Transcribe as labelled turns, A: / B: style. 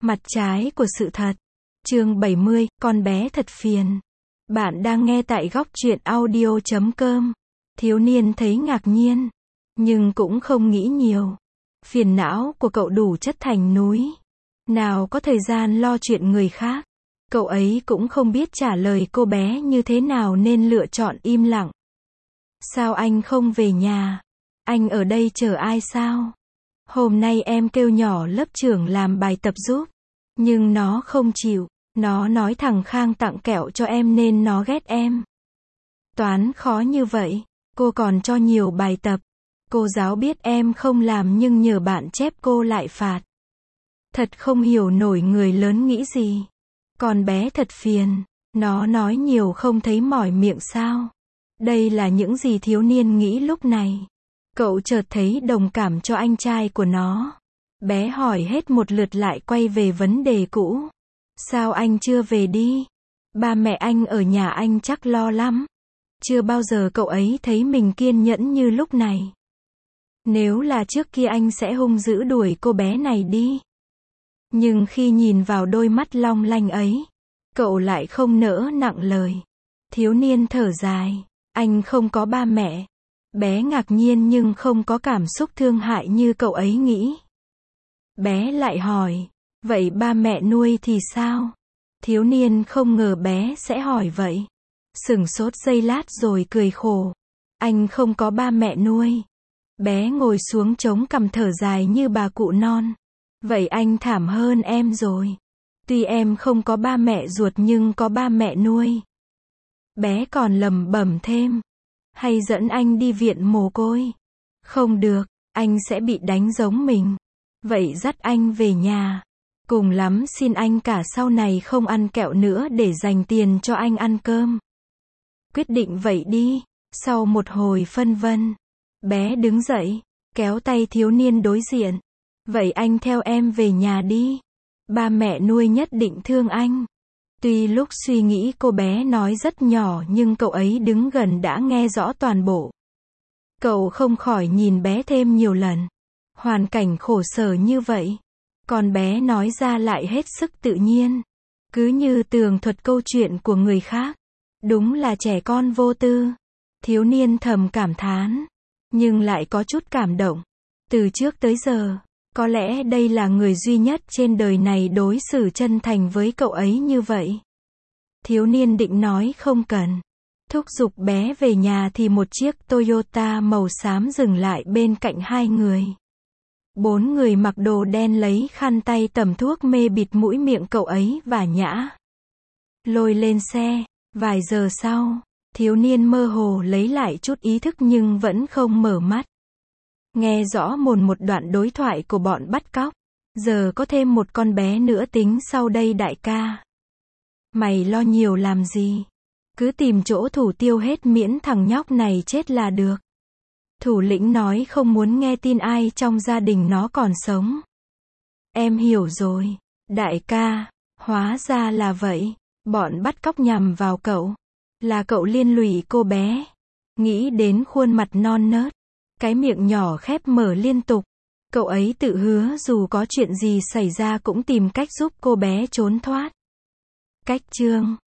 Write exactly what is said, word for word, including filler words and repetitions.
A: Mặt trái của sự thật. Chương bảy mươi, con bé thật phiền. Bạn đang nghe tại góc truyện audio chấm com. Thiếu niên thấy ngạc nhiên, nhưng cũng không nghĩ nhiều. Phiền não của cậu đủ chất thành núi. Nào có thời gian lo chuyện người khác. Cậu ấy cũng không biết trả lời cô bé như thế nào nên lựa chọn im lặng. Sao anh không về nhà? Anh ở đây chờ ai sao? Hôm nay em kêu nhỏ lớp trưởng làm bài tập giúp, nhưng nó không chịu. Nó nói thằng Khang tặng kẹo cho em nên nó ghét em. Toán khó như vậy, cô còn cho nhiều bài tập. Cô giáo biết em không làm nhưng nhờ bạn chép cô lại phạt. Thật không hiểu nổi người lớn nghĩ gì. Con bé thật phiền, nó nói nhiều không thấy mỏi miệng sao? Đây là những gì thiếu niên nghĩ lúc này. Cậu chợt thấy đồng cảm cho anh trai của nó. Bé hỏi hết một lượt lại quay về vấn đề cũ. Sao anh chưa về đi? Ba mẹ anh ở nhà anh chắc lo lắm. Chưa bao giờ cậu ấy thấy mình kiên nhẫn như lúc này. Nếu là trước kia anh sẽ hung dữ đuổi cô bé này đi. Nhưng khi nhìn vào đôi mắt long lanh ấy, cậu lại không nỡ nặng lời. Thiếu niên thở dài. Anh không có ba mẹ. Bé ngạc nhiên nhưng không có cảm xúc thương hại như cậu ấy nghĩ. Bé lại hỏi, vậy ba mẹ nuôi thì sao? Thiếu niên không ngờ bé sẽ hỏi vậy. Sửng sốt giây lát rồi cười khổ. Anh không có ba mẹ nuôi. Bé ngồi xuống chống cằm thở dài như bà cụ non. Vậy anh thảm hơn em rồi. Tuy em không có ba mẹ ruột nhưng có ba mẹ nuôi. Bé còn lẩm bẩm thêm. Hay dẫn anh đi viện mồ côi? Không được, anh sẽ bị đánh giống mình. Vậy dắt anh về nhà. Cùng lắm xin anh cả sau này không ăn kẹo nữa để dành tiền cho anh ăn cơm. Quyết định vậy đi. Sau một hồi phân vân, bé đứng dậy, kéo tay thiếu niên đối diện. Vậy anh theo em về nhà đi. Ba mẹ nuôi nhất định thương anh. Tuy lúc suy nghĩ cô bé nói rất nhỏ nhưng cậu ấy đứng gần đã nghe rõ toàn bộ. Cậu không khỏi nhìn bé thêm nhiều lần. Hoàn cảnh khổ sở như vậy. Còn bé nói ra lại hết sức tự nhiên. Cứ như tường thuật câu chuyện của người khác. Đúng là trẻ con vô tư. Thiếu niên thầm cảm thán. Nhưng lại có chút cảm động. Từ trước tới giờ, có lẽ đây là người duy nhất trên đời này đối xử chân thành với cậu ấy như vậy. Thiếu niên định nói không cần. Thúc giục bé về nhà thì một chiếc Toyota màu xám dừng lại bên cạnh hai người. Bốn người mặc đồ đen lấy khăn tay tẩm thuốc mê bịt mũi miệng cậu ấy và nhã. Lôi lên xe. Vài giờ sau, thiếu niên mơ hồ lấy lại chút ý thức nhưng vẫn không mở mắt. Nghe rõ mồn một đoạn đối thoại của bọn bắt cóc. Giờ có thêm một con bé nữa tính sau đây đại ca. Mày lo nhiều làm gì? Cứ tìm chỗ thủ tiêu hết miễn thằng nhóc này chết là được. Thủ lĩnh nói không muốn nghe tin ai trong gia đình nó còn sống. Em hiểu rồi, đại ca, hóa ra là vậy. Bọn bắt cóc nhằm vào cậu. Là cậu liên lụy cô bé. Nghĩ đến khuôn mặt non nớt. Cái miệng nhỏ khép mở liên tục. Cậu ấy tự hứa dù có chuyện gì xảy ra cũng tìm cách giúp cô bé trốn thoát. Cách chương